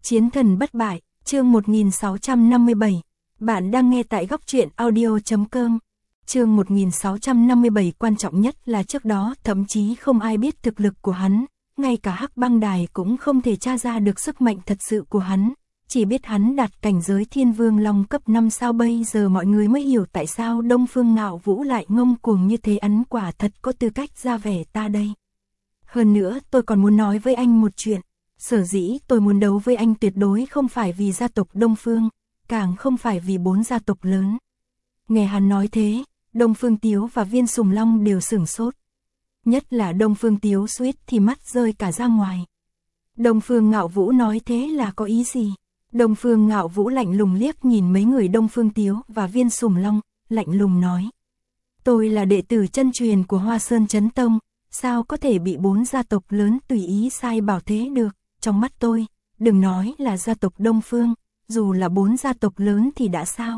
Chiến thần bất bại, chương 1657. Bạn đang nghe tại góc truyện audio.com. Chương 1657 quan trọng nhất là trước đó thậm chí không ai biết thực lực của hắn, ngay cả Hắc Băng Đài cũng không thể tra ra được sức mạnh thật sự của hắn, chỉ biết hắn đạt cảnh giới Thiên Vương Long cấp 5 sao. Bây giờ mọi người mới hiểu tại sao Đông Phương Ngạo Vũ lại ngông cuồng như thế, hắn quả thật có tư cách ra vẻ ta đây. Hơn nữa tôi còn muốn nói với anh một chuyện. Sở dĩ tôi muốn đấu với anh tuyệt đối không phải vì gia tộc Đông Phương, càng không phải vì 4 gia tộc lớn. Nghe hắn nói thế, Đông Phương Tiếu và Viên Sùng Long đều sửng sốt. Nhất là Đông Phương Tiếu suýt thì mắt rơi cả ra ngoài. Đông Phương Ngạo Vũ nói thế là có ý gì? Đông Phương Ngạo Vũ lạnh lùng liếc nhìn mấy người Đông Phương Tiếu và Viên Sùng Long, lạnh lùng nói. Tôi là đệ tử chân truyền của Hoa Sơn Chấn Tông, sao có thể bị 4 gia tộc lớn tùy ý sai bảo thế được? Trong mắt tôi, đừng nói là gia tộc Đông Phương, dù là 4 gia tộc lớn thì đã sao?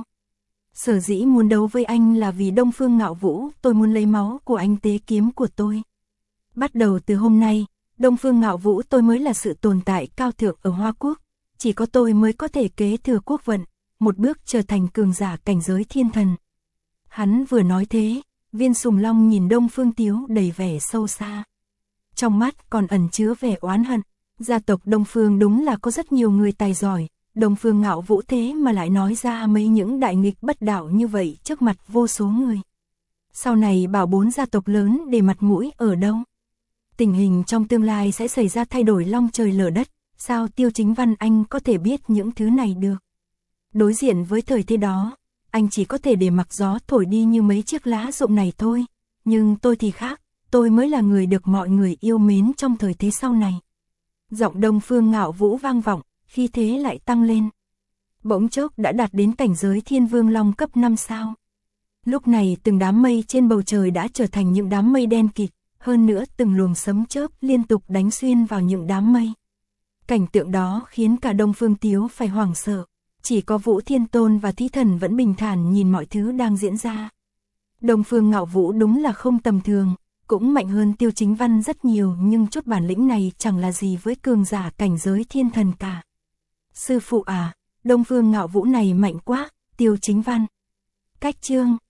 Sở dĩ muốn đấu với anh là vì Đông Phương Ngạo Vũ, tôi muốn lấy máu của anh tế kiếm của tôi. Bắt đầu từ hôm nay, Đông Phương Ngạo Vũ tôi mới là sự tồn tại cao thượng ở Hoa Quốc, chỉ có tôi mới có thể kế thừa quốc vận, một bước trở thành cường giả cảnh giới thiên thần. Hắn vừa nói thế, Viên Sùng Long nhìn Đông Phương Tiếu đầy vẻ sâu xa. Trong mắt còn ẩn chứa vẻ oán hận. Gia tộc Đông Phương đúng là có rất nhiều người tài giỏi, Đông Phương Ngạo Vũ thế mà lại nói ra mấy những đại nghịch bất đạo như vậy trước mặt vô số người. Sau này bảo 4 gia tộc lớn để mặt mũi ở đâu? Tình hình trong tương lai sẽ xảy ra thay đổi long trời lở đất, sao Tiêu Chính Văn anh có thể biết những thứ này được? Đối diện với thời thế đó, anh chỉ có thể để mặc gió thổi đi như mấy chiếc lá rụng này thôi, nhưng tôi thì khác, tôi mới là người được mọi người yêu mến trong thời thế sau này. Giọng Đông Phương Ngạo Vũ vang vọng, khi thế lại tăng lên. Bỗng chốc đã đạt đến cảnh giới Thiên Vương Long cấp 5 sao. Lúc này từng đám mây trên bầu trời đã trở thành những đám mây đen kịt, hơn nữa từng luồng sấm chớp liên tục đánh xuyên vào những đám mây. Cảnh tượng đó khiến cả Đông Phương Tiếu phải hoảng sợ, chỉ có Vũ Thiên Tôn và Thí Thần vẫn bình thản nhìn mọi thứ đang diễn ra. Đông Phương Ngạo Vũ đúng là không tầm thường. Cũng mạnh hơn Tiêu Chính Văn rất nhiều, nhưng chút bản lĩnh này chẳng là gì với cường giả cảnh giới thiên thần cả. Sư phụ à, Đông Phương Ngạo Vũ này mạnh quá, Tiêu Chính Văn. Cách chương